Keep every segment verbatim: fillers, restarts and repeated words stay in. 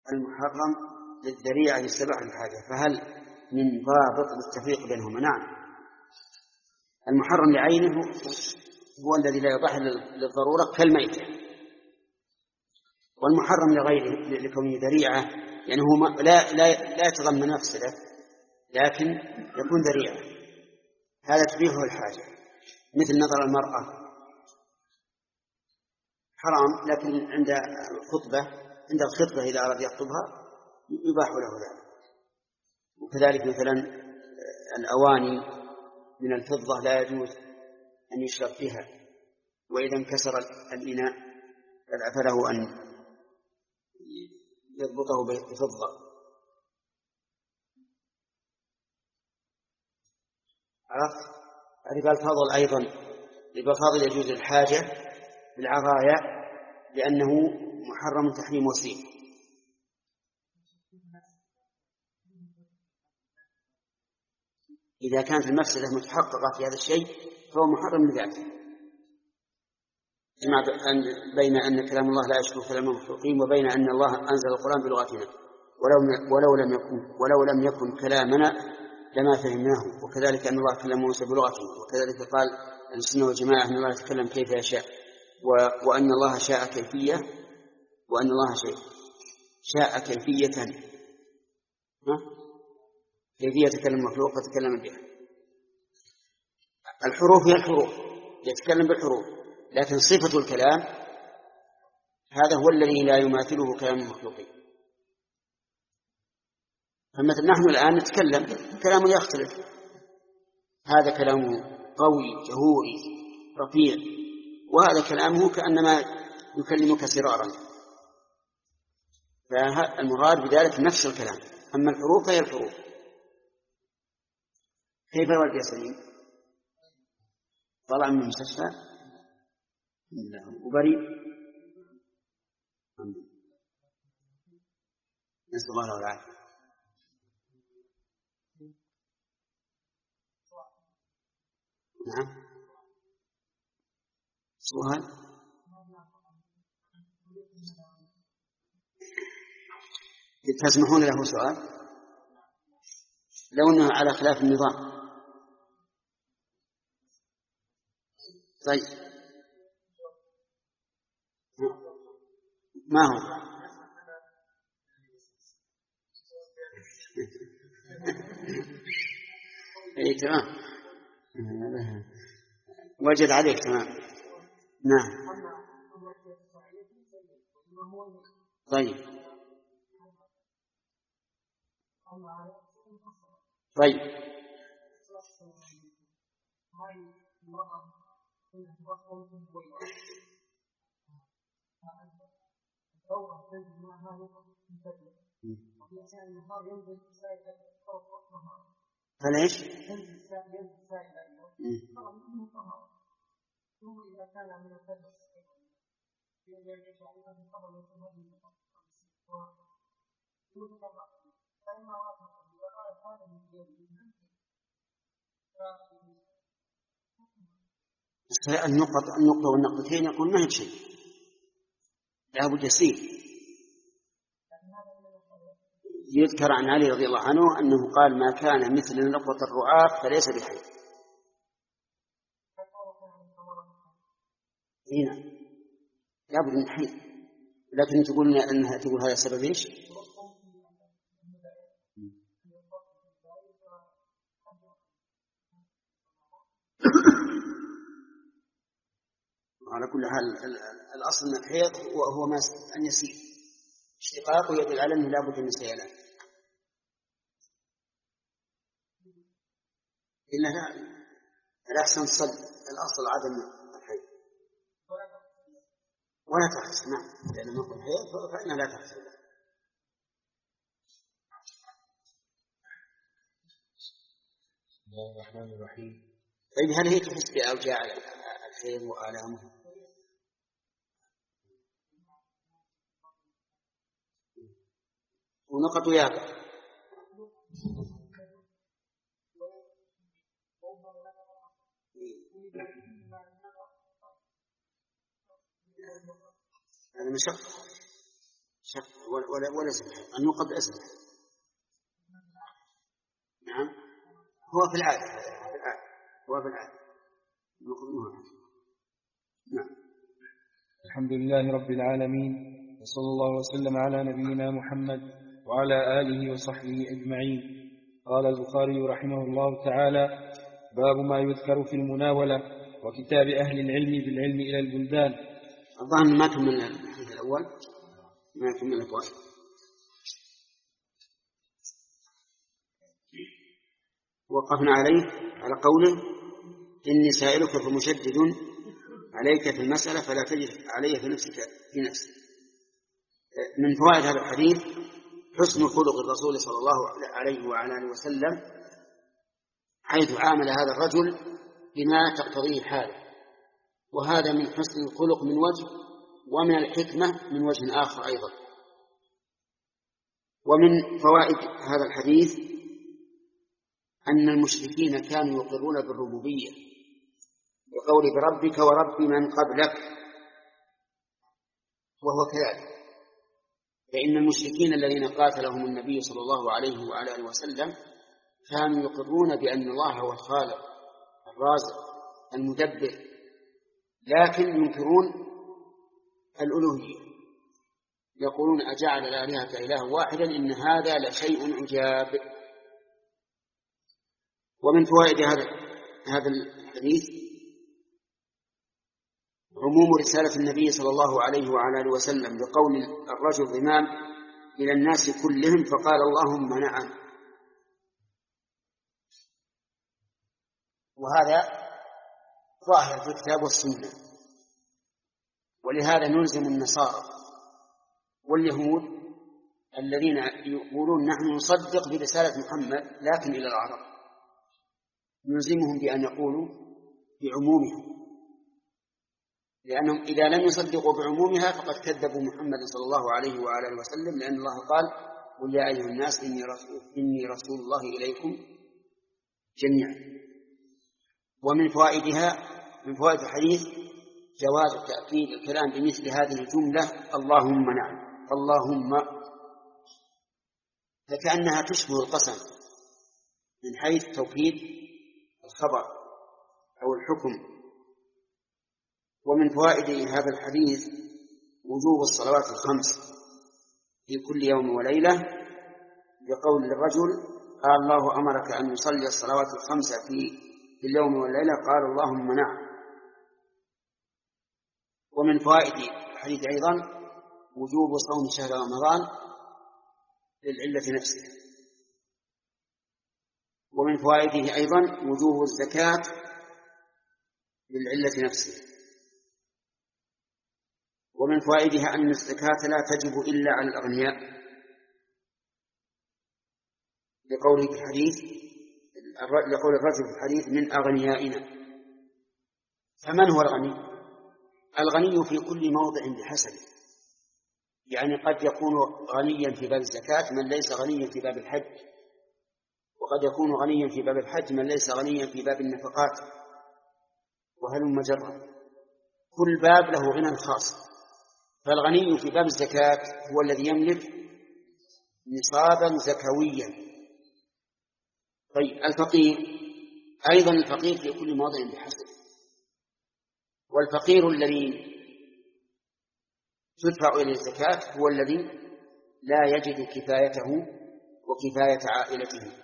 المحرم للذريعة لسبع الحاجة، فهل من ضابط للتفريق بينهما؟ نعم، المحرم لعينه هو الذي لا يضاح للضرورة كالميتة، والمحرم لغيره لكونه ذريعة يعني هو لا, لا, لا يتضمن مفسدة لكن يكون ذريعة، هذا تبيحه الحاجة، مثل نظر المرأة حرام لكن عند الخطبة عند الخطبة إذا أراد يخطبها يباح له ذلك. وكذلك مثلا الأواني من الفضة لا يجوز أن يشرب فيها، وإذا انكسر الإناء فله أن يضبطه بفضة. عرفت؟ ربا الفضل أيضا، ربا الفضل يجوز الحاجة بالعرايا لأنه محرم تحريم وسيط. إذا كانت المفسدة متحققة في هذا الشيء فهو محرم لذاته. جمع بين أن كلام الله لا يشبه كلام المخلوقين وبين أن الله أنزل القرآن بلغتنا، ولو ولو لم يكن ولو لم يكن كلامنا لما فهمناه، وكذلك أن الله كلم موسى بلغته، وكذلك قال السنة والجماعة أن الله يتكلم كيف يشاء، وأن الله شاء كيفية، وأن الله شيء شاء كيفية كيفية كلام المخلوق فتكلم بها. الحروف هي الحروف، يتكلم بالحروف، لكن صفة الكلام هذا هو الذي لا يماثله كلام المخلوقين. فمثل نحن الآن نتكلم كلام يختلف، هذا كلامه قوي جهوري رفيع، وهذا كلامه كأنما يكلمك سرارا، فالمراد بذلك نفس الكلام. أما الحروف هي الحروف. كيف الولد يا سليم؟ طلع من المستشفى وبريء، نسأل الله العافية. نعم، سؤال تسمحون له سؤال لو أنه على خلاف النظام؟ طيب ما هو؟ اي تمام، وجد عليك تمام. نعم طيب طيب فليش؟ النقطة النقطة والنقطتين يقول ما هي شيء، لا بد يسير. يذكر عن علي رضي الله عنه أنه قال ما كان مثل نقطة الرعاف فليس بحي. هنا لا بد من حي، لكن تقول أنها تقول هذا سبب إيش؟ على كل حال الأصل من الحيض وهو ما أن يسير، اشتقاقه يدل على أنه لا بد من سيلان، إلا الأحسن صد الأصل عدم الحيض ولا تحسن. نعم، لأن ما يكون حيض فإنها لا تحسن. بسم الله الرحمن الرحيم. طيب هل هي تحس بأوجاع الحيض وآلامه؟ ونقط يابا هذا مشقة ولا ولا سبحان أن يوقف باسمه. نعم هو في العادة هو في العادة هو في العادة نعم. الحمد لله رب العالمين، وصلى الله وسلم على نبينا محمد وعلى آله وصحبه أجمعين. قال البخاري رحمه الله تعالى: باب ما يذكر في المناولة وكتاب أهل العلم بالعلم إلى البلدان. الظاهر ما كمل الحديث الأول ما كمل الواحد. وقفنا عليه على قوله: إني سائلك فمشدد عليك في المسألة فلا تجد علي في نفسك في نفسك. من فوائد هذا الحديث حسن خلق الرسول صلى الله عليه وعلى آله وسلم، حيث عامل هذا الرجل بما تقتضيه حاله، وهذا من حسن الخلق من وجه، ومن الحكمة من وجه آخر أيضا. ومن فوائد هذا الحديث أن المشركين كانوا يقرون بالربوبية بقول بربك ورب من قبلك، وهو كذلك، فإن المشركين الذين قاتلهم النبي صلى الله عليه وعلى آله وسلم كانوا يقرون بأن الله هو الخالق الرازق المدبر، لكن ينكرون الألوهية، يقولون أجعل الآلهة إله واحدا إن هذا لشيء عجاب. ومن فوائد هذا هذا الحديث عموم رسالة النبي صلى الله عليه وعلى آله وسلم بقول الرجل ضمام إلى الناس كلهم فقال اللهم نعم. وهذا ظاهر في الكتاب والسنة، ولهذا نلزم النصارى واليهود الذين يقولون نحن نصدق برسالة محمد لكن إلى العرب، نلزمهم بأن يقولوا بعمومها، لأنهم إذا لم يصدقوا بعمومها فقد كذبوا محمد صلى الله عليه وعلى آله وسلم، لأن الله قال: قل يا أيها الناس إني رسول, إني رسول الله إليكم جميعا. ومن فوائدها من فوائد الحديث جواز تأكيد الكلام بمثل هذه الجملة: اللهم نعم، اللهم، فكأنها تشبه القسم من حيث توكيد الخبر أو الحكم. ومن فوائد هذا الحديث وجوب الصلوات الخمس في كل يوم وليلة، بقول الرجل: قال الله أمرك أن يصلي الصلوات الخمس في اليوم والليلة؟ قال اللهم نعم. ومن فوائد الحديث أيضا وجوب صوم شهر رمضان للعلة نفسها. ومن فوائده أيضا وجوب الزكاة للعلة نفسها. ومن فوائدها أن الزكاة لا تجب إلا على الأغنياء، لقوله في الحديث لقول الرجل في الحديث: من أغنيائنا. فمن هو الغني؟ الغني في كل موضع بحسبه، يعني قد يكون غنيا في باب الزكاة من ليس غنيا في باب الحج، وقد يكون غنيا في باب الحج من ليس غنيا في باب النفقات، وهلم جرا، كل باب له غنى خاص. فالغني في باب الزكاة هو الذي يملك نصابا زكويا. طيب الفقير أيضا الفقير في كل موضع بحسب، والفقير الذي تدفع إلى الزكاة هو الذي لا يجد كفايته وكفاية عائلته.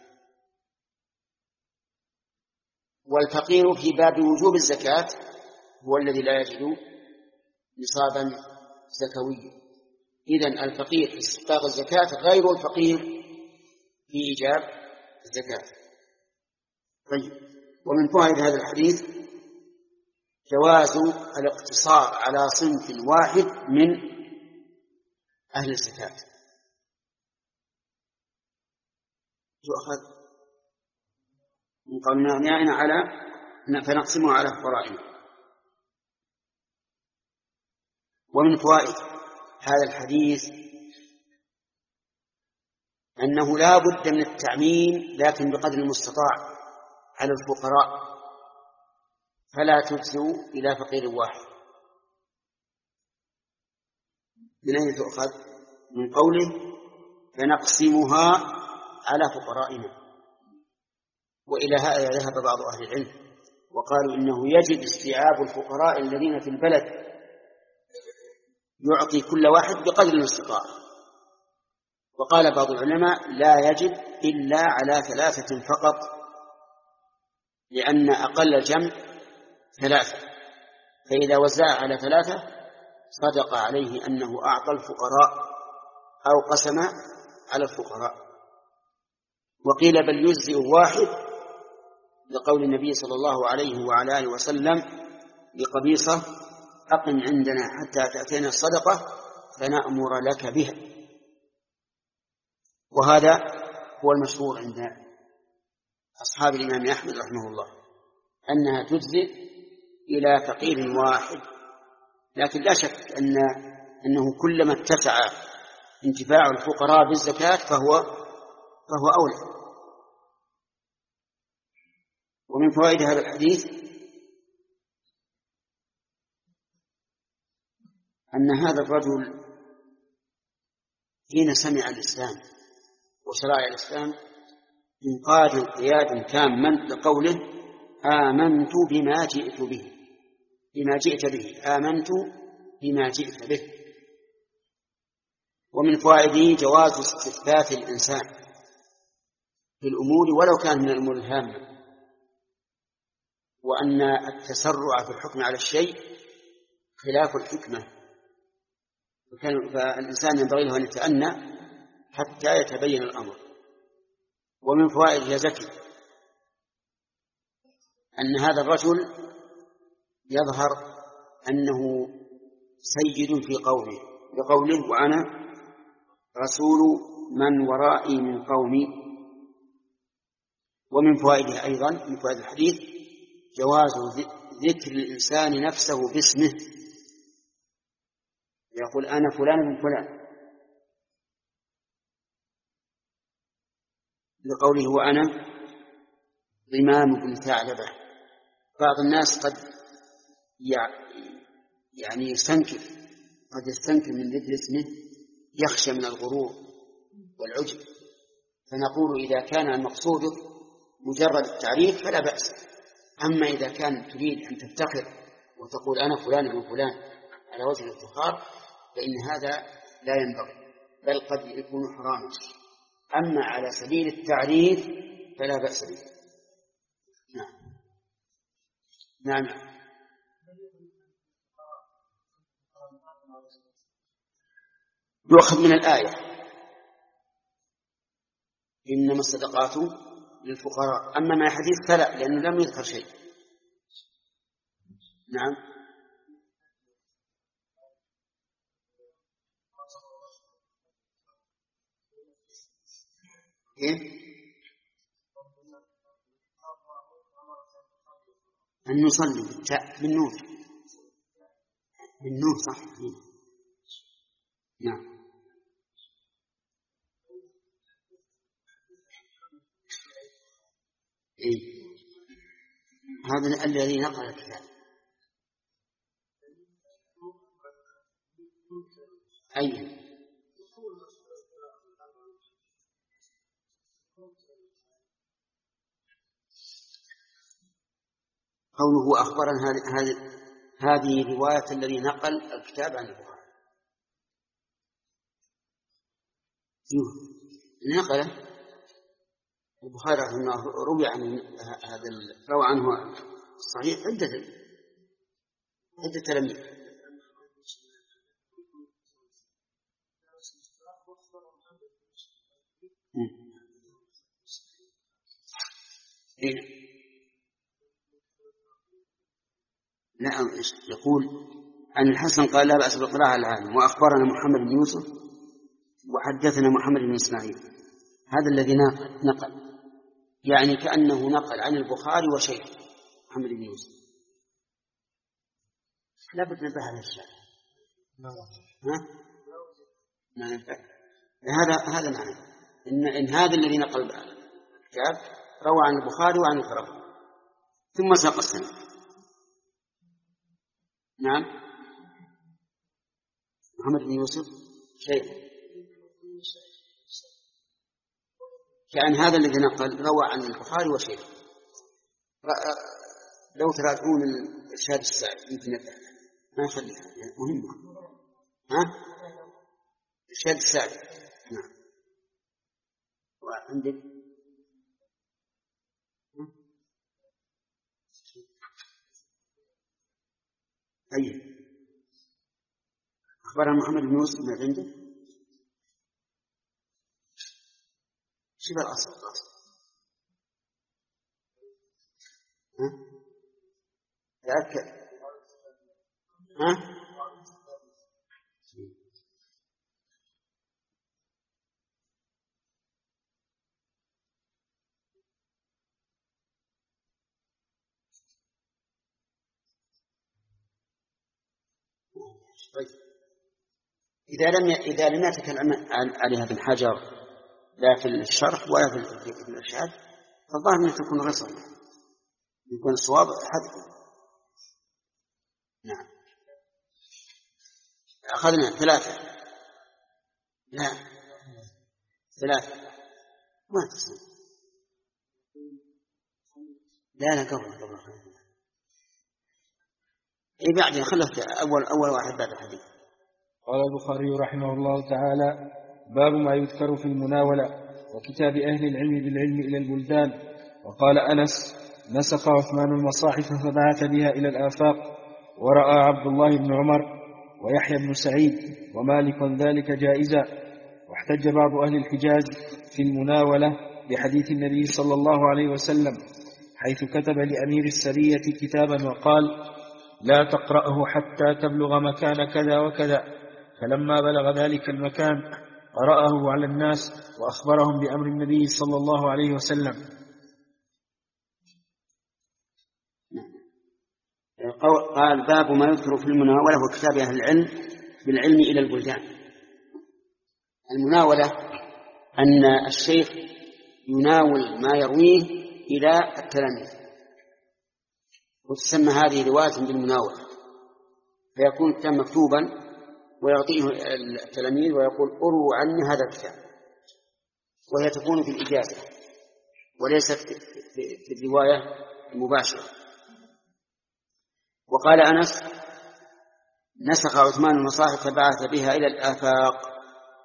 والفقير في باب وجوب الزكاة هو الذي لا يجد نصابا زكويا. إذن الفقير في استحقاق الزكاة غير الفقير في إيجاب الزكاة. طيب ومن فوائد هذا الحديث جواز الاقتصار على صنف واحد من أهل الزكاة، يؤخذ من قول أغنيائنا على فنقسمه على فقرائنا. ومن فوائد هذا الحديث أنه لا بد من التعميم لكن بقدر المستطاع على الفقراء، فلا تجزوا إلى فقير واحد. من أين تؤخذ؟ من قوله فنقسمها على فقرائنا. وإلى هذا ذهب بعض أهل العلم وقالوا إنه يجب استيعاب الفقراء الذين في البلد، يعطي كل واحد بقدر الاستطاعة. وقال بعض العلماء لا يجب إلا على ثلاثة فقط، لأن أقل الجمع ثلاثة، فإذا وزع على ثلاثة صدق عليه أنه أعطى الفقراء أو قسم على الفقراء. وقيل بل يجزئ واحد لقول النبي صلى الله عليه وعلى آله وسلم لقبيصة أقم عندنا حتى تأتينا الصدقة فنأمر لك بها. وهذا هو المشهور عند أصحاب الإمام أحمد رحمه الله أنها تجزئ إلى فقير واحد، لكن لا شك أن أنه كلما اتسع انتفاع الفقراء بالزكاة فهو فهو أولى. ومن فوائد هذا الحديث أن هذا الرجل حين سمع الإسلام وشرائع الإسلام انقاد انقيادا تاما لقوله آمنت بما جئت به بما جئت به آمنت بما جئت به. ومن فوائده جواز استثبات الإنسان في الأمور ولو كان من الأمور الهامة، وأن التسرع في الحكم على الشيء خلاف الحكمة، فالإنسان ينبغي له أن يتأنى حتى يتبين الأمر. ومن فوائد يا زكي أن هذا الرجل يظهر أنه سيد في قومه بقوله وأنا رسول من ورائي من قومي. ومن فوائده أيضا من فوائد الحديث جواز ذكر الإنسان نفسه باسمه، يقول أنا فلان من فلان لقوله وأنا ضمام بن ثعلبة. بعض الناس قد يعني يستنكر قد يستنكر من ذكر اسمه يخشى من الغرور والعجب، فنقول إذا كان المقصود مجرد التعريف فلا بأس. أما إذا كان تريد أن تفتخر وتقول أنا فلان من فلان على وجه الافتخار فإن هذا لا ينبغي، بل قد يكون حراما. أما على سبيل التعريف فلا بأس به. نعم نعم. يؤخذ من الآية إنما الصدقات للفقراء، أما ما حديث فلا، لأنه لم يذكر شيء. نعم. إيه؟ أن نصلي بالتاء بالنور بالنور صح. نعم. إيه؟ هذا الذي نقل الكتاب. أي قوله أخبرنا هذه هذه رواية الذي نقل الكتاب عن البخاري نقله البخاري رحمه الله روي عن هذا روى عنه الصحيح عدة عدة تلاميذ. إيه؟ نعم. يقول عن الحسن قال لا بأس بالقراءة العالم، وأخبرنا محمد بن يوسف وحدثنا محمد بن إسماعيل. هذا الذي نقل يعني كأنه نقل عن البخاري وشيخ محمد بن يوسف. لا بد ننبه على الشيء. ها؟ نعم. هذا هذا معنى إن, إن هذا الذي نقل الكتاب روى عن البخاري وعن الفرقي ثم ساق السنة. نعم. محمد بن يوسف شيخ كأن هذا الذي نقل روى عن البخاري وشيخ. لو تراجعون الإرشاد السائل يمكن ما يخليها يعني مهمة. ها؟ الإرشاد السائل. نعم. وعندك أيه أخبرنا محمد بن يوسف ما عنده شبه الأصل الأصل ها؟ تأكد ها؟ طيب. إذا لم إذا لم يتكلم عليها ابن حجر لا في الشرح ولا في الإرشاد فالظاهر أنها تكون رسل يكون الصواب حذف. نعم. أخذنا ثلاثة لا ثلاثة ما تصير لا لا قبل قبل إيه بعد خلصت أول أول واحد بعد الحديث. قال البخاري رحمه الله تعالى: باب ما يذكر في المناولة وكتاب أهل العلم بالعلم إلى البلدان. وقال أنس: نسخ عثمان المصاحف فبعث بها إلى الآفاق، ورأى عبد الله بن عمر ويحيى بن سعيد ومالك ذلك جائزا. واحتج بعض أهل الحجاز في المناولة بحديث النبي صلى الله عليه وسلم حيث كتب لأمير السرية كتابا وقال: لا تقرأه حتى تبلغ مكان كذا وكذا. فلما بلغ ذلك المكان قرأه على الناس وأخبرهم بأمر النبي صلى الله عليه وسلم. قال: باب ما يذكر في المناولة وكتاب أهل العلم بالعلم إلى البلدان. المناولة أن الشيخ يناول ما يرويه إلى التلاميذ، وتسمى هذه رواية بالمناولة، فيكون الكتاب مكتوبا ويعطيه التلاميذ ويقول: أروا عني هذا الكتاب، وهي تكون في الإجازة وليست في الرواية المباشرة. وقال أنس: نسخ عثمان المصاحف فبعث بها إلى الآفاق،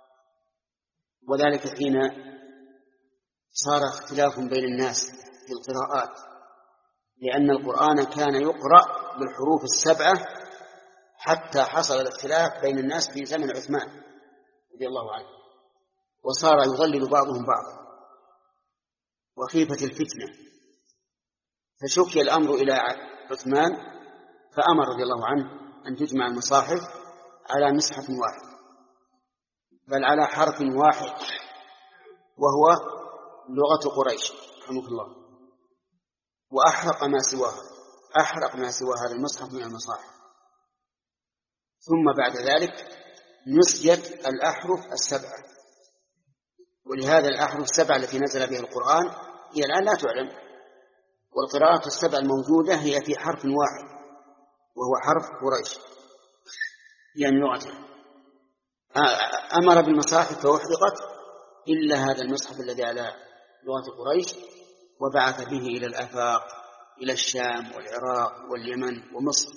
وذلك حين صار اختلاف بين الناس في القراءات، لأن القرآن كان يقرأ بالحروف السبعة حتى حصل الاختلاف بين الناس في زمن عثمان رضي الله عنه، وصار يضلل بعضهم بعضا وخيفة الفتنة، فشكي الأمر إلى عثمان فأمر رضي الله عنه أن تجمع المصاحف على مصحف واحد، بل على حرف واحد وهو لغة قريش رحمه الله، وأحرق ما سواها أحرق ما سوى هذا المصحف من المصاحف. ثم بعد ذلك نسجت الأحرف السبعة، ولهذا الأحرف السبعة التي نزل بها القرآن هي الآن لا تعلم، والقراءات السبع الموجودة هي في حرف واحد وهو حرف قريش يعني لغته. أمر بالمصاحف فأحرقت إلا هذا المصحف الذي على لغة قريش، وبعث به إلى الآفاق، إلى الشام والعراق واليمن ومصر،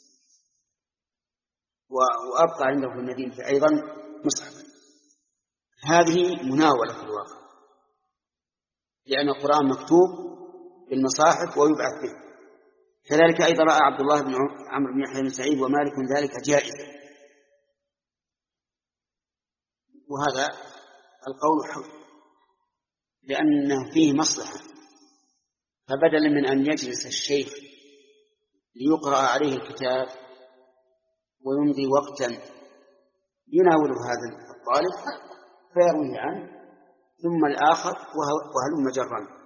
وأبقى عنده في المدينة أيضا مصحف. هذه مناولة في الواقع، لأن القرآن مكتوب بالمصاحف ويبعث به. كذلك أيضا رأى عبد الله بن عمرو بن يحيى بن سعيد ومالك ذلك جائزا، وهذا القول حق، لأنه فيه مصلحة. فبدلا من أن يجلس الشيخ ليقرأ عليه الكتاب ويمضي وقتا يناوله هذا الطالب فيرويه عنه ثم الآخر وهلم جرا.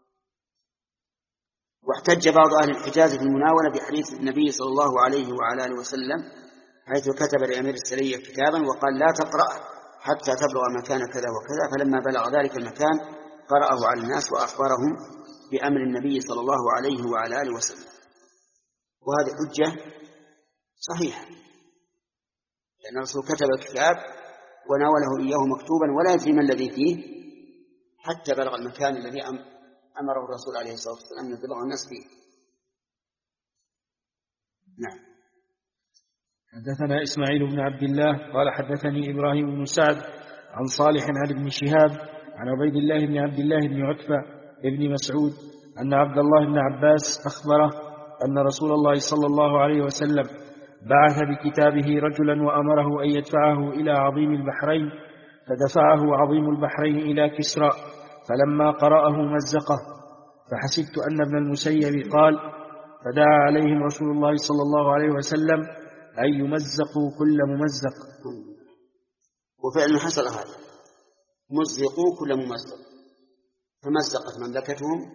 واحتج بعض أهل الحجاز في المناولة بحديث النبي صلى الله عليه وعلى آله وسلم حيث كتب لأمير السرية كتابا وقال: لا تقرأ حتى تبلغ مكان كذا وكذا. فلما بلغ ذلك المكان قرأه على الناس وأخبرهم بأمر النبي صلى الله عليه وعلى آله وسلم. وهذه حجة صحيحة، لأن الرسول كتب الكتاب وناوله إياه مكتوبا ولا يدري ما الذي فيه حتى بلغ المكان الذي أمره الرسول عليه الصلاة والسلام أن يبلغ الناس فيه. نعم. حدثنا إسماعيل بن عبد الله قال حدثني إبراهيم بن سعد عن صالح عن ابن شهاب عن عبيد الله بن عبد الله بن عتبة ابن مسعود أن عبد الله بن عباس أخبره أن رسول الله صلى الله عليه وسلم بعث بكتابه رجلا وأمره أن يدفعه إلى عظيم البحرين، فدفعه عظيم البحرين إلى كسرى، فلما قرأه مزقه، فحسبت أن ابن المسيب قال: فدعا عليهم رسول الله صلى الله عليه وسلم أن يمزقوا كل ممزق. وفعلا حصل هذا، مزقوا كل ممزق، فمزقت مملكتهم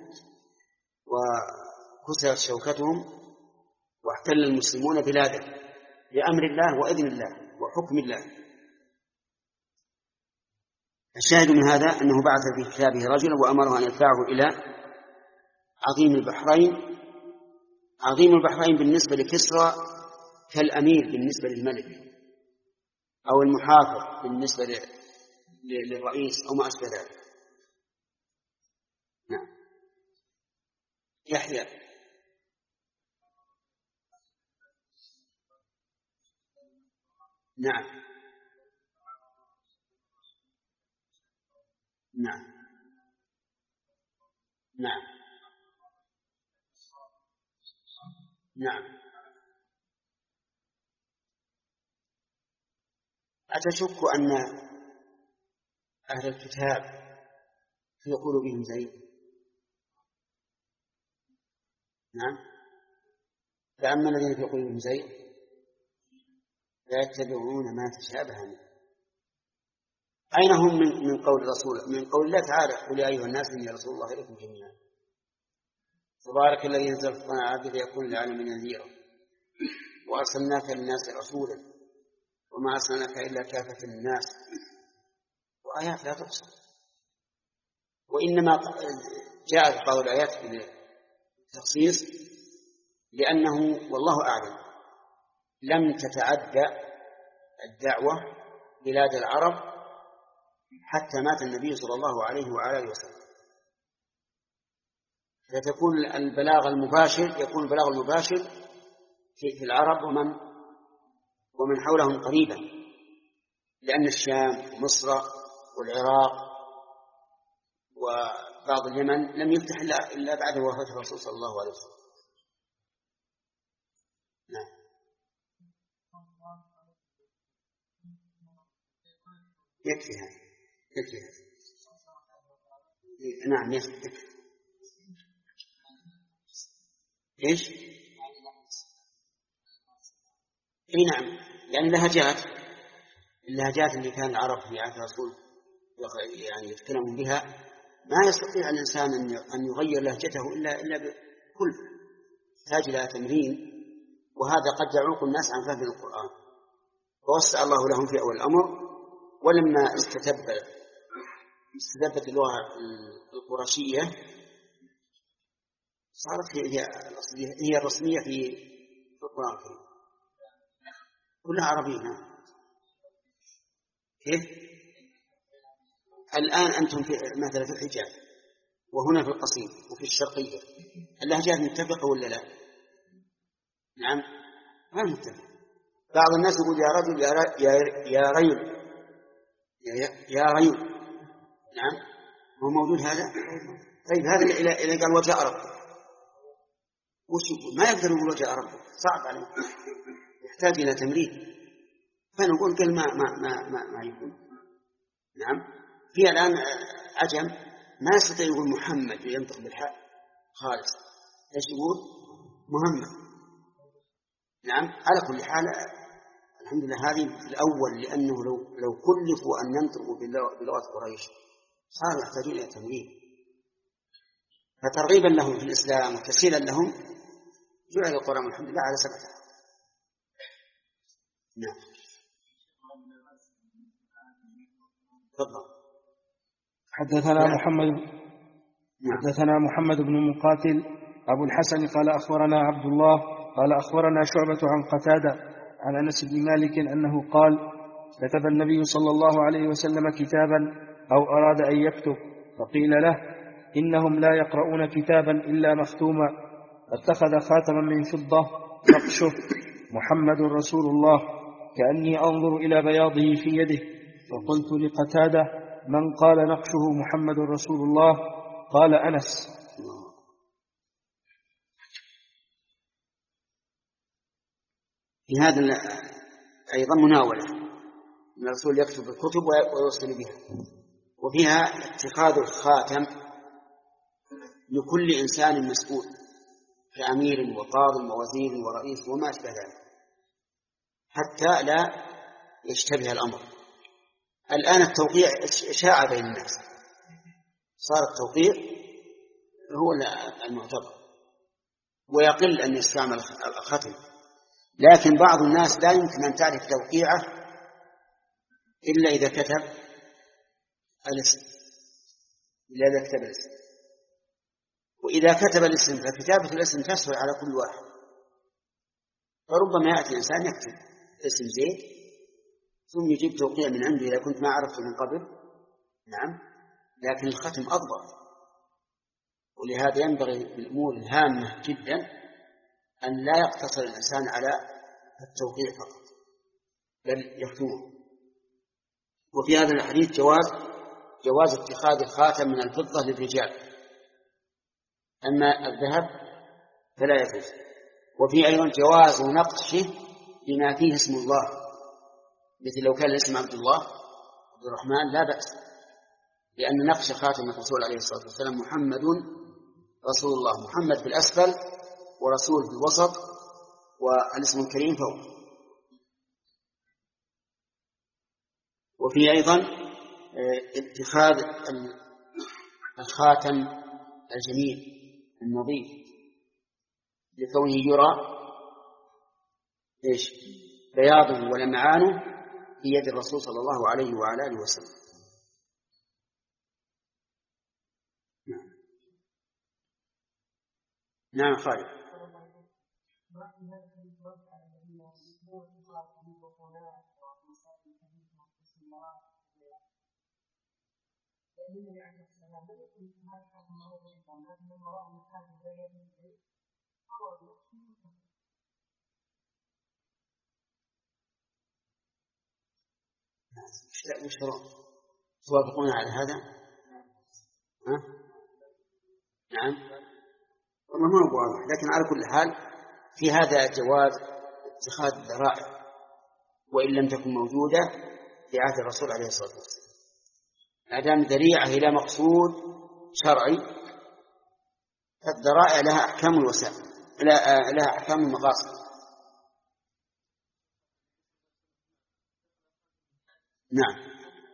وكسرت شوكتهم واحتل المسلمون بلاده بأمر الله وإذن الله وحكم الله. الشاهد من هذا أنه بعث في كتابه رجلا وأمره أن يدفعه إلى عظيم البحرين. عظيم البحرين بالنسبة لكسرى كالأمير بالنسبة للملك، أو المحافظ بالنسبة للرئيس أو ما أشبه ذلك. نعم. يحيى. نعم نعم نعم نعم. أتشك أن أهل الكتاب في قلوبهم زيغ؟ نعم. فأما الذين في قلوبهم زيغ لا يتبعون ما تشابه منه. أين هم من, من قول الرسول، من قول الله تعالى: قل يا أيها الناس إني رسول الله إليكم جميعا تبارك الذي نزل القرآن على عبده ليكون للعالمين نذيرا وأرسلناك للناس رسولا وما أرسلناك إلا كافة للناس، وآيات لا تحصى. وإنما جاءت بعض الآيات بالتخصيص لأنه والله أعلم لم تتعدى الدعوة بلاد العرب حتى مات النبي صلى الله عليه وعلى وسلم، فتكون البلاغ المباشر يكون البلاغ المباشر في العرب ومن ومن حولهم قريبا، لأن الشام ومصر والعراق وبعض اليمن لم يفتح إلا بعد وفاة الرسول صلى الله عليه وسلم. نعم. يكفي هذا، يكفي هذا. نعم يكفي. إيش؟ إيه نعم، يعني لهجات اللهجات اللي كان العرب في عهد الرسول يعني يتكلمون بها ما يستطيع الإنسان أن يغير لهجته إلا إلا بكل يحتاج إلى تمرين، وهذا قد يعوق الناس عن فهم القرآن. ووسع الله لهم في أول الأمر، ولما استتب استتبت اللغة القرشية صارت هي هي الرسمية في القرآن الكريم، كلها عربية. كيف؟ الآن أنتم في مثلا في الحجاز وهنا في القصيم وفي الشرقية اللهجات متفقة ولا لا؟ نعم ما متفقة. بعض الناس يقول يا رجل يا ر... يا يا رجل يا يا رجل. نعم هو موجود هذا. طيب هذا إلى إلى قال وجاء ربك، وش يقول؟ ما يقدر يقول وجاء ربك، صعب عليه، يحتاج إلى تمرين. فنقول قال ما ما ما ما, ما يكون. نعم. في الآن عجم ما يستطيع يقول محمد وينطق بالحاء خالص، ايش يقول؟ محمد. نعم. على كل حال الحمد لله هذه في الأول، لأنه لو لو كلفوا أن ينطقوا بلغة قريش صاروا يحتاجون إلى تمرين، فترغيبا لهم في الإسلام وتسهيلا لهم جعل القرآن الحمد لله على سبعة. نعم. تفضل. حدثنا محمد حدثنا محمد بن مقاتل أبو الحسن قال أخبرنا عبد الله قال أخبرنا شعبة عن قتادة عن أنس بن مالك أنه قال: كتب النبي صلى الله عليه وسلم كتابا أو أراد أن يكتب، فقيل له إنهم لا يقرؤون كتابا إلا مختوما، اتخذ خاتما من فضة نقشه محمد رسول الله، كأني أنظر إلى بياضه في يده. فقلت لقتادة: من قال نقشه محمد رسول الله؟ قال: أنس. في هذا أيضا مناولة أن الرسول يكتب الكتب ويوصل بها، وفيها اتخاذ الخاتم لكل إنسان مسؤول كأمير وقاض ووزير ورئيس وما أشبه ذلك، حتى لا يشتبه الأمر. الآن التوقيع شاع بين الناس، صار التوقيع هو المعتبر، ويقل أن يستعمل الختم. لكن بعض الناس لا يمكن أن تعرف توقيعه إلا إذا كتب الاسم، إلا إذا كتب الاسم. وإذا كتب الاسم فكتابة الاسم تسهل على كل واحد، فربما يأتي إنسان يكتب اسم زيد ثم يجيب توقيع من عنده إذا كنت ما عرفته من قبل. نعم، لكن الختم أضبط. ولهذا ينبغي بالأمور الهامة جدا أن لا يقتصر الإنسان على التوقيع فقط، بل يختمه. وفي هذا الحديث جواز جواز اتخاذ الخاتم من الفضة للرجال، أما الذهب فلا يجوز. وفي أيضا جواز نقشه بما فيه اسم الله، مثل لو كان الاسم عبد الله عبد الرحمن لا بأس، لأن نقش خاتم الرسول عليه الصلاة والسلام محمد رسول الله، محمد في الأسفل ورسول في الوسط والاسم الكريم فوق. وفي أيضا اتخاذ الخاتم الجميل النظيف لكونه يرى إيش بياضه ولمعانه في يد الرسول صلى الله عليه وعلى آله وسلم. نعم نعم خالد. وش توافقون على هذا؟ ها؟ نعم والله ما هو واضح، لكن على كل حال في هذا جواز اتخاذ الذرائع وإن لم تكن موجودة في عهد الرسول عليه الصلاة والسلام، ما دام ذريعة إلى مقصود شرعي، فالذرائع لها أحكام الوسائل، لها أحكام المقاصد. نعم.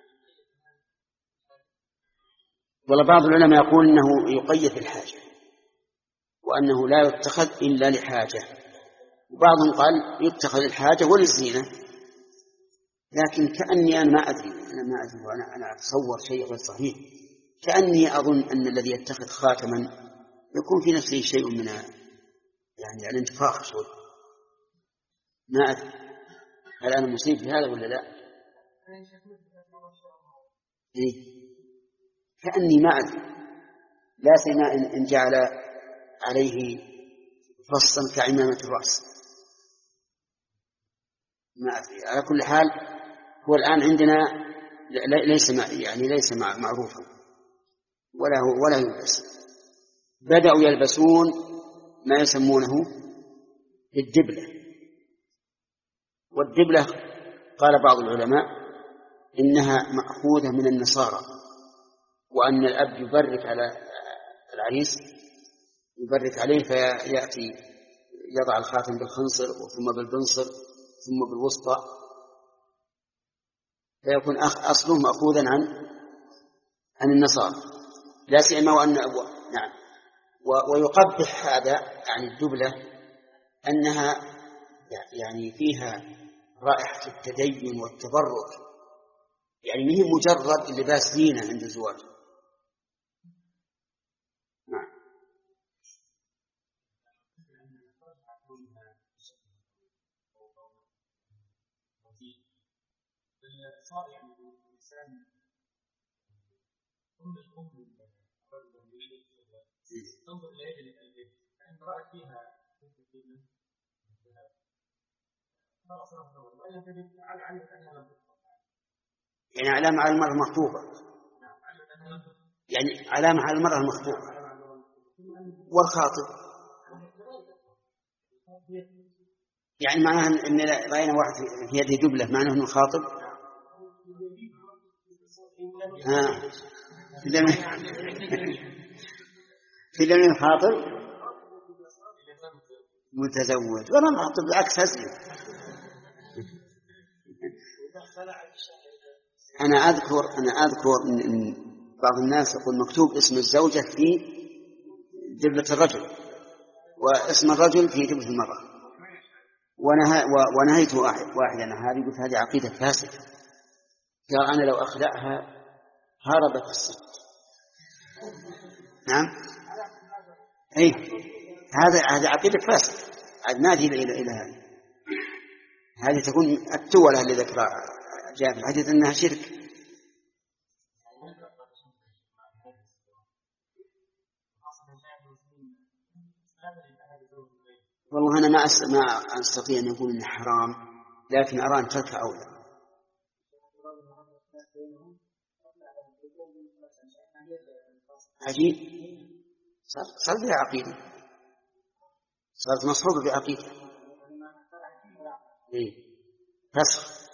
ولا بعض العلماء يقول إنه يقيد بالحاجة، وأنه لا يتخذ إلا لحاجة، وبعضهم قال يتخذ الحاجة وللزينة. لكن كأني أنا ما أدري أنا ما أدري وأنا أنا أتصور شيء غير صحيح، كأني أظن أن الذي يتخذ خاتما يكون في نفسه شيء من يعني الانتفاخ شوي، ما أدري هل أنا مصيب في هذا ولا لا؟ إيه؟ كأني ما أدري، لا سيما إن جعل عليه فصا كعمامة الرأس، ما أدري. على كل حال هو الآن عندنا ليس يعني ليس معروفا ولا هو ولا يلبس. بدأوا يلبسون ما يسمونه الدبلة، والدبلة قال بعض العلماء إنها مأخوذة من النصارى، وأن الأب يبرك على العريس يبرك عليه فيأتي يضع الخاتم بالخنصر ثم بالبنصر ثم بالوسطى، فيكون أصله مأخوذا عن عن النصارى، لا سيما وأن نعم. ويقبح هذا عن الدبلة أنها يعني فيها رائحة التدين والتبرك، يعني مهم مجرد لباس زينة عند الزواج. نعم. صار يعني الإنسان كل الأم تنظر إلى يد البيت فإن رأت فيها يعني علامة على المرأة المخطوبة، يعني علامة على المرأة المخطوبة والخاطب، يعني معناها إن رأينا واحد في يده دبلة معناه إنه خاطب. آه. في اليمين خاطب متزوج، وأنا خاطب بالعكس أسلم. أنا أذكر أنا أذكر إن بعض الناس يقول مكتوب اسم الزوجة في دبلة الرجل واسم الرجل في دبلة المرأة، ونهيت واحدا هذه، قلت هذه عقيدة فاسدة، قال أنا لو أخلعها هربت الست. نعم أي هذا هذا عقيدة فاسدة، عاد ما أجي إلى إلى هذه هذه تكون التولة اللي ذكرها جاء في الحديث أنها شرك. والله أنا ما ما أستطيع أن يقول إنه حرام، لكن أرى أن ترك أولى. عجيب، صار بها عقيدة، صارت مصحوبة بعقيدة. إيه فسخ.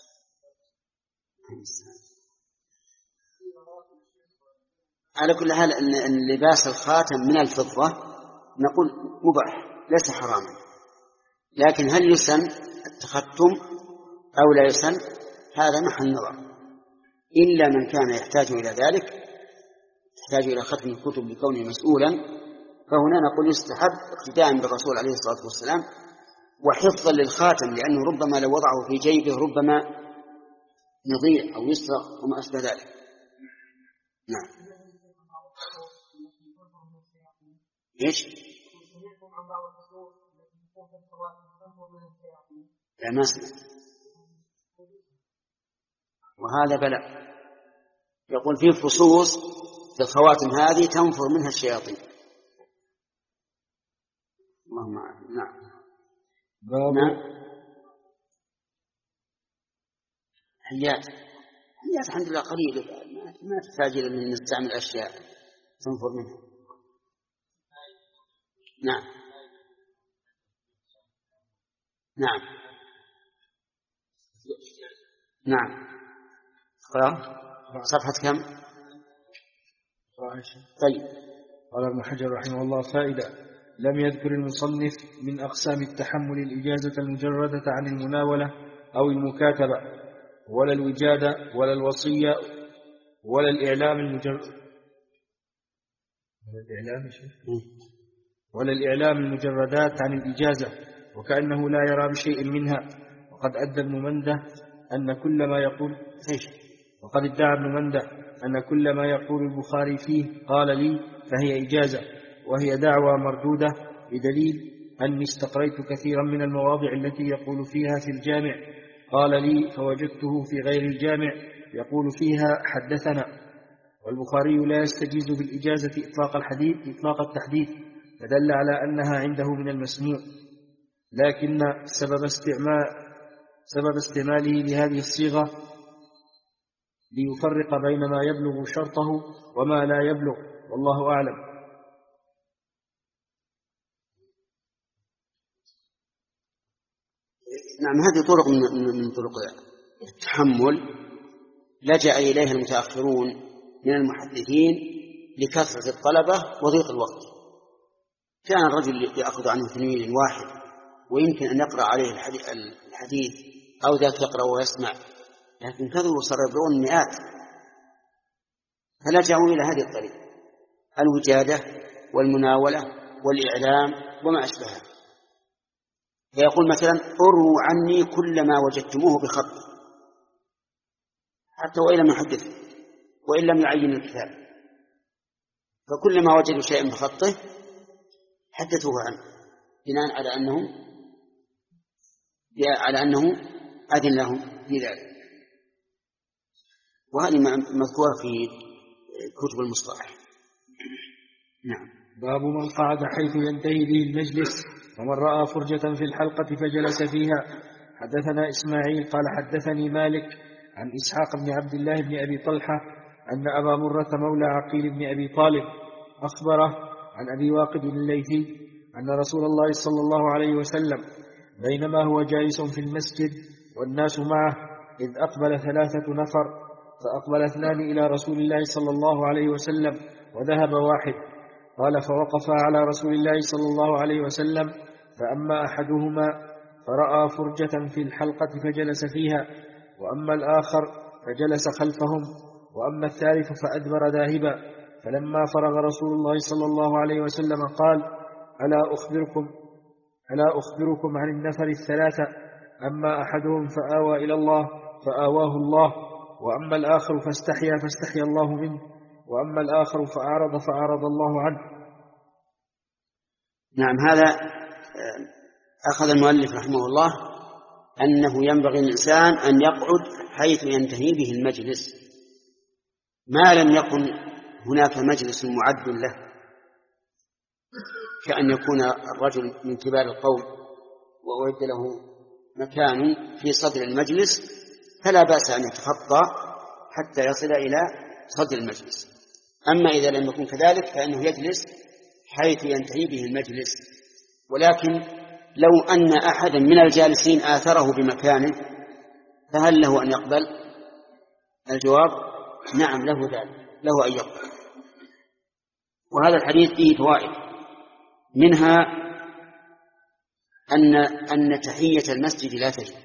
على كل حال أن لباس الخاتم من الفضة نقول مباح ليس حراما، لكن هل يسن التختم أو لا يسن هذا محل نظر، إلا من كان يحتاج إلى ذلك، يحتاج إلى ختم الكتب لكونه مسؤولا، فهنا نقول يستحب اقتداء بالرسول عليه الصلاة والسلام وحفظا للخاتم، لأنه ربما لو وضعه في جيبه ربما يضيع أو يسرق وما أشبه ذلك. نعم. إيش؟ لا ما سمع. وهذا بلاء، يقول فيه فصوص في الخواتم هذه تنفر منها الشياطين. اللهم أعلم. نعم. نعم. حيات حيات الحمد لله قليلة، ما تحتاج إلى أن نستعمل أشياء تنفر منها. نعم نعم نعم. صفحة كم؟ طيب. قال ابن حجر رحمه الله: فائدة: لم يذكر المصنف من أقسام التحمل الإجازة المجردة عن المناولة أو المكاتبة، ولا الوجادة، ولا الوصية، ولا الإعلام المجرد ولا الإعلام ولا الإعلام المجردات عن الإجازة، وكأنه لا يرى بشيء منها. وقد أدى ابن منده أن كل ما يقول وقد ادعى ابن منده أن كل ما يقول البخاري فيه قال لي فهي إجازة، وهي دعوى مردودة، بدليل أني استقريت كثيرا من المواضع التي يقول فيها في الجامع قال لي، فوجدته في غير الجامع يقول فيها حدثنا. والبخاري لا يستجيز بالإجازة إطلاق الحديث إطلاق التحديث، فدل على أنها عنده من المسموع، لكن سبب استعمال سبب استعماله لهذه الصيغة ليفرق بين ما يبلغ شرطه وما لا يبلغ، والله أعلم. نعم. هذه طرق من طرق التحمل لجأ إليها المتأخرون من المحدثين لكثرة الطلبة وضيق الوقت. كان الرجل يأخذ عنه تلميذ واحد ويمكن أن يقرأ عليه الحديث أو ذاك يقرأ ويسمع، لكن كذبوا صار يبلغون مئات، فلجأوا إلى هذه الطريقة: الوجادة والمناولة والإعلام وما أشبهها. فيقول مثلا: أروا عني كل ما وجدتموه بخط، حتى وإن لم يحدث وإن لم يعين الكتاب، فكل ما وجدوا شيئا بخطه حدثوه عنه، بناء على أنه على أنه أذن لهم في ذلك. وهذه مذكورة في كتب المصطلح. نعم. باب من قعد حيث ينتهي به المجلس ومن رأى فرجة في الحلقة فجلس فيها. حدثنا إسماعيل قال حدثني مالك عن إسحاق بن عبد الله بن أبي طلحة أن أبا مرة مولى عقيل بن أبي طالب أخبره عن أبي واقد الليثي أن رسول الله صلى الله عليه وسلم بينما هو جالس في المسجد والناس معه إذ أقبل ثلاثة نفر، فأقبل اثنان إلى رسول الله صلى الله عليه وسلم وذهب واحد. قال فوقفا على رسول الله صلى الله عليه وسلم، فأما أحدهما فرأى فرجة في الحلقة فجلس فيها، وأما الآخر فجلس خلفهم، وأما الثالث فأدبر ذاهبا. فلما فرغ رسول الله صلى الله عليه وسلم قال ألا أخبركم, ألا أخبركم عن النفر الثلاثة، أما أحدهم فآوى إلى الله فآواه الله، وأما الآخر فاستحيا فاستحيا الله منه، وأما الآخر فأعرض فأعرض الله عنه. نعم. هذا أخذ المؤلف رحمه الله أنه ينبغي الإنسان أن يقعد حيث ينتهي به المجلس ما لم يكن هناك مجلس معد له، كأن يكون الرجل من كبار القوم وأعد له مكان في صدر المجلس، فلا بأس أن يتخطى حتى يصل إلى صدر المجلس. أما إذا لم يكن كذلك فإنه يجلس حيث ينتهي به المجلس. ولكن لو أن أحدا من الجالسين آثره بمكانه فهل له أن يقبل؟ الجواب نعم، له ذلك، له أن يقبل. وهذا الحديث فيه فوائد، منها أن أن تحية المسجد لا تجب،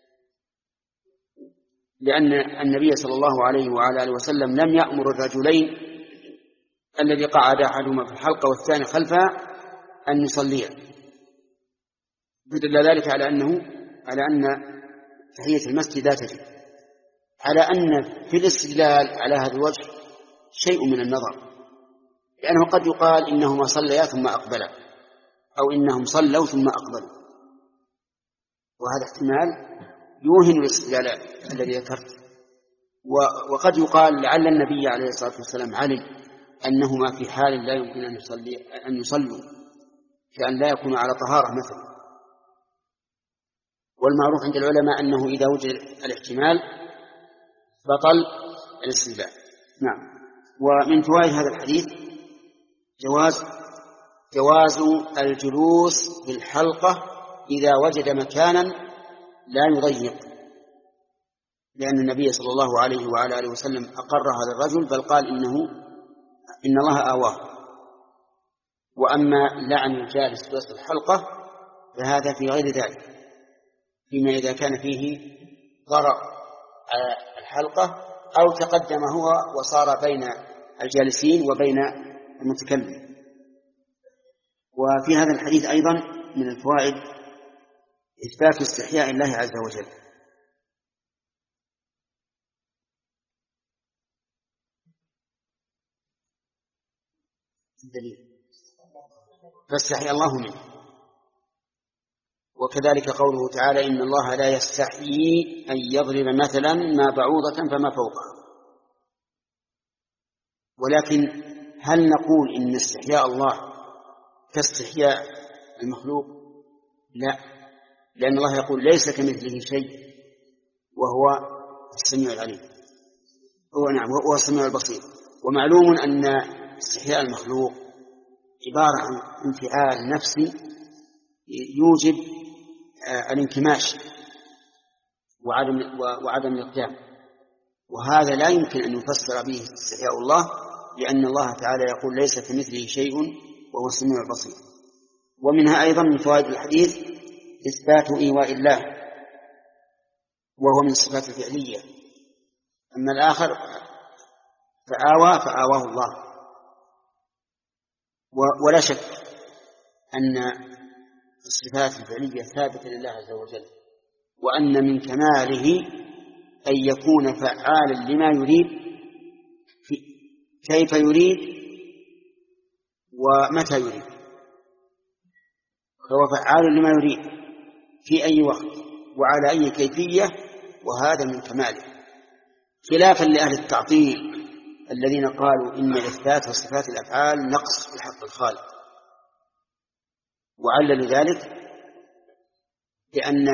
لأن النبي صلى الله عليه وعلى آله وسلم لم يأمر الرجلين الذي قعد أحدهما في الحلقة والثاني خلفها أن يصليا، فدل ذلك على أنه على أن تحية المسجد لا تجب، على أن في الاستدلال على هذا الوجه شيء من النظر، لأنه قد يقال إنهما صليا ثم أقبلا، أو إنهم صلوا ثم أقبلوا، وهذا احتمال يوهن الاستدلال الذي ذكرت. وقد يقال لعل النبي عليه الصلاة والسلام علم أنهما في حال لا يمكن أن يصلي أن يصلوا، كأن لا يكونوا على طهارة مثلا. والمعروف عند العلماء أنه إذا وجد الاحتمال بطل الاستدلال. نعم. ومن فوائد هذا الحديث جواز جواز الجلوس في الحلقة إذا وجد مكانا لا يضيق، لأن النبي صلى الله عليه وعلى آله وسلم أقر هذا الرجل، بل قال إنه إن الله آواه. وأما لعن الجالس في وسط الحلقة فهذا في غير ذلك، فيما إذا كان فيه ضرر على الحلقة أو تقدم هو وصار بين الجالسين وبين المتكلم. وفي هذا الحديث أيضا من الفوائد إثبات استحياء الله عز وجل. الدليل فاستحيا الله منه. وكذلك قوله تعالى إن الله لا يستحيي أن يضرب مثلا ما بعوضة فما فوقها. ولكن هل نقول إن استحياء الله كاستحياء المخلوق؟ لا، لأن الله يقول ليس كمثله شيء وهو السميع العليم، هو نعم هو السميع البصير. ومعلوم أن استحياء المخلوق عبارة عن انفعال نفسي يوجب الانكماش وعدم وعدم الإقدام، وهذا لا يمكن أن يفسر به استحياء الله، لأن الله تعالى يقول ليس كمثله شيء وهو السميع البصير. ومنها أيضا من فوائد الحديث إثبات إيواء الله، وهو من الصفات الفعلية. أما الآخر فآوى فآواه الله. ولا شك أن الصفات الفعلية ثابتة لله عز وجل، وأن من كماله أن يكون فعالا لما يريد كيف يريد ومتى يريد، فهو فعال لما يريد في أي وقت وعلى أي كيفية، وهذا من كماله. خلافا لأهل التعطيل الذين قالوا إن إثبات صفات الأفعال نقص في حق الخالق، وعللوا ذلك لأن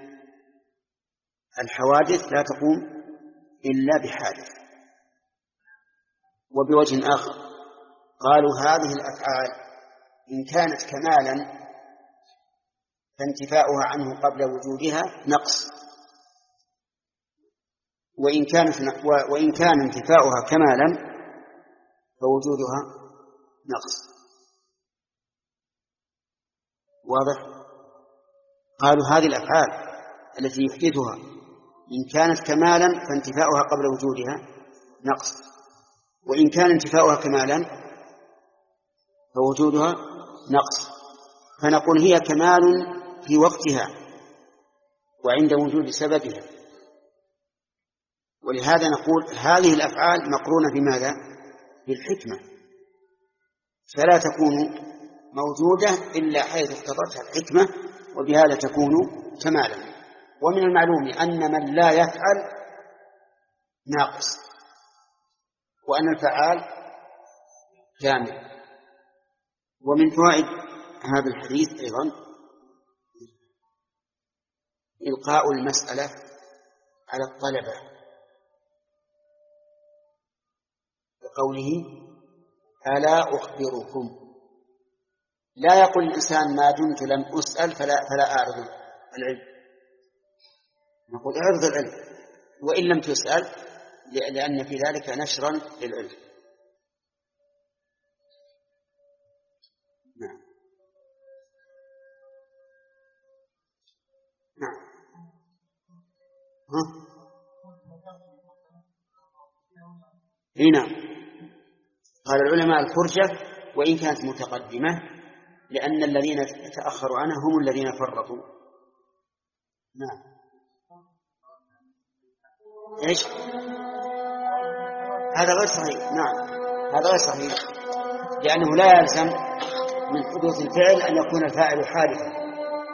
الحوادث لا تقوم إلا بحادث. وبوجه آخر قالوا هذه الأفعال إن كانت كمالا فانتفاؤها عنه قبل وجودها نقص، وإن كانت وإن كان انتفاؤها كمالا فوجودها نقص. واضح؟ قالوا هذه الأفعال التي يحدثها إن كانت كمالا فانتفاؤها قبل وجودها نقص، وإن كان انتفاؤها كمالا فوجودها نقص. فنقول هي كمال في وقتها وعند وجود سببها، ولهذا نقول هذه الأفعال مقرونة بماذا؟ بالحكمة، فلا تكون موجودة إلا حيث اقتضتها الحكمة، وبهذا تكون كمالا. ومن المعلوم أن من لا يفعل ناقص، وأن الفعال كامل. ومن فوائد هذا الحديث أيضا إلقاء المسألة على الطلبة بقوله ألا أخبركم. لا يقول الإنسان ما دمت لم أسأل فلا, فلا أعرض العلم، نقول أعرض العلم وإن لم تسأل، لأن في ذلك نشرا للعلم. نعم نعم ها هنا قال العلماء الفرجة وإن كانت متقدمة، لأن الذين تأخروا عنها هم الذين فرطوا. نعم إيش هذا غير صحيح. نعم هذا غير صحيح، لأنه لا يلزم من حدوث الفعل أن يكون الفاعل حادثا.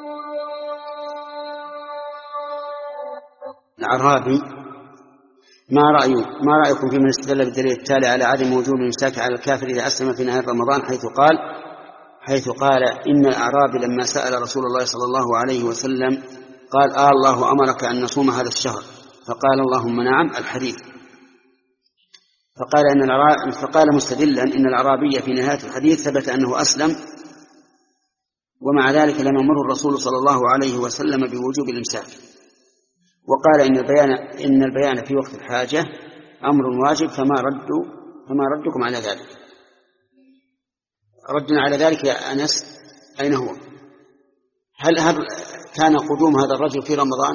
الأعرابي ما رأيكم ما رأيكم في من استدل بالدليل التالي على عدم وجوب الإمساك على الكافر إذا أسلم في نهار رمضان، حيث قال حيث قال إن الأعرابي لما سأل رسول الله صلى الله عليه وسلم قال آه الله أمرك أن نصوم هذا الشهر، فقال اللهم نعم الحديث. فقال إن الأعرابي فقال مستدلا إن الأعرابي في نهاية الحديث ثبت أنه أسلم، ومع ذلك لم يمر الرسول صلى الله عليه وسلم بوجوب الإمساك، وقال إن البيان إن البيان في وقت الحاجة أمر واجب، فما ردوا فما ردكم على ذلك. ردنا على ذلك يا أنس أين هو؟ هل هل كان قدوم هذا الرجل في رمضان؟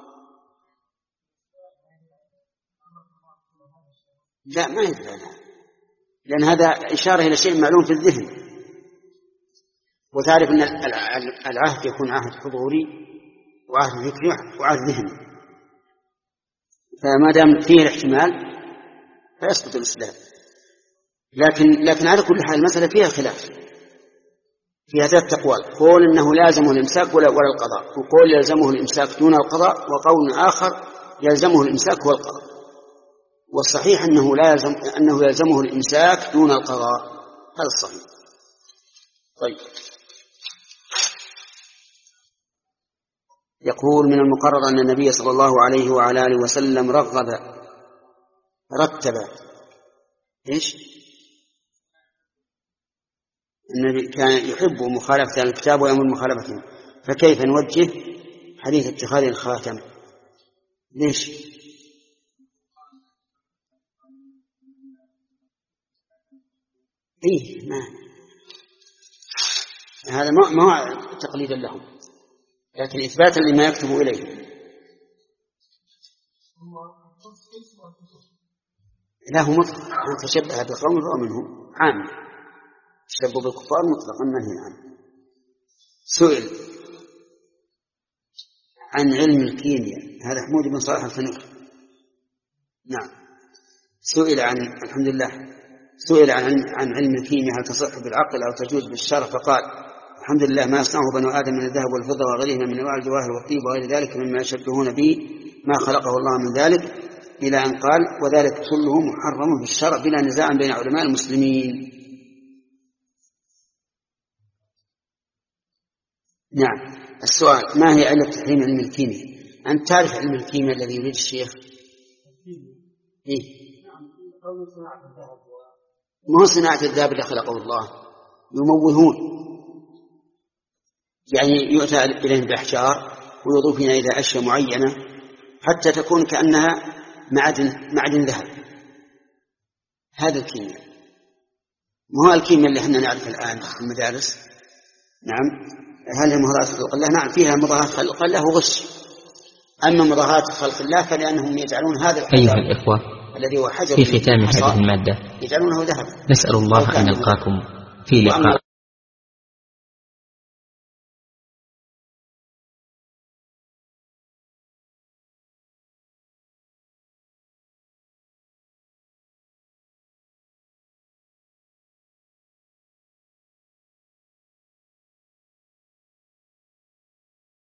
لا ما يدل على هذا، لأن هذا إشارة إلى شيء معلوم في الذهن، وتعرف أن العهد يكون عهد حضوري وعهد ذكري وعهد ذهني، فما دام فيه الاحتمال فيسقط الإسلام. لكن لكن على كل حال المسألة فيها خلاف، فيها ثلاث أقوال: قول إنه لازمه الإمساك ولا ولا القضاء، وقول يلزمه الإمساك دون القضاء، وقول آخر يلزمه الإمساك والقضاء. والصحيح أنه لا يلزم أنه يلزمه الإمساك دون القضاء، هذا الصحيح. طيب، يقول من المقرر أن النبي صلى الله عليه وعلى آله وسلم رغب رتب إيش؟ النبي كان يحب مخالفة الكتاب ويأمر مخالفته، فكيف نوجه حديث اتخاذ الخاتم؟ ليش؟ إيه ما هذا ما ما تقليدا لهم، لكن إثباتا لما يكتب إليه. لا هو مطلق، أن تشبه بقوم فهو منهم عام، تشبه بالكفار مطلقا منهي عنه. سئل عن علم الكيمياء، هذا حمود بن صالح الفنيخ. نعم، سئل عن الحمد لله سئل عن عن علم الكيمياء هل تصح بالعقل أو تجوز بالشرع، فقال الحمد لله ما يصنعه بنو آدم من الذهب والفضة وغيرهما من أنواع الجواهر والطيب وغير ذلك مما يشبهون به ما خلقه الله من ذلك، إلى أن قال وذلك كله محرم في الشرع بلا نزاع بين علماء المسلمين. نعم. السؤال: ما هي علة تحريم علم الكيمياء؟ أنت تعرف علم الكيمياء الذي يريد الشيخ؟ إيه؟ ما هو صناعة الذهب اللي خلقه الله، يموهون، يعني يؤتى إليهم بأحجار ويضيفون إلى أشياء معينة حتى تكون كأنها معدن معدن ذهب. هذا الكيمياء، ما هو الكيمياء اللي احنا نعرف الآن في المدارس. نعم. هل هي مضاهاة خلق الله؟ نعم، فيها مضاهاة خلق الله وغش. أما مضاهاة خلق الله فلأنهم يجعلون هذا الحجر أيها الإخوة، الذي هو حجر في ختام هذه المادة يجعلونه ذهب. نسأل الله أن نلقاكم في لقاء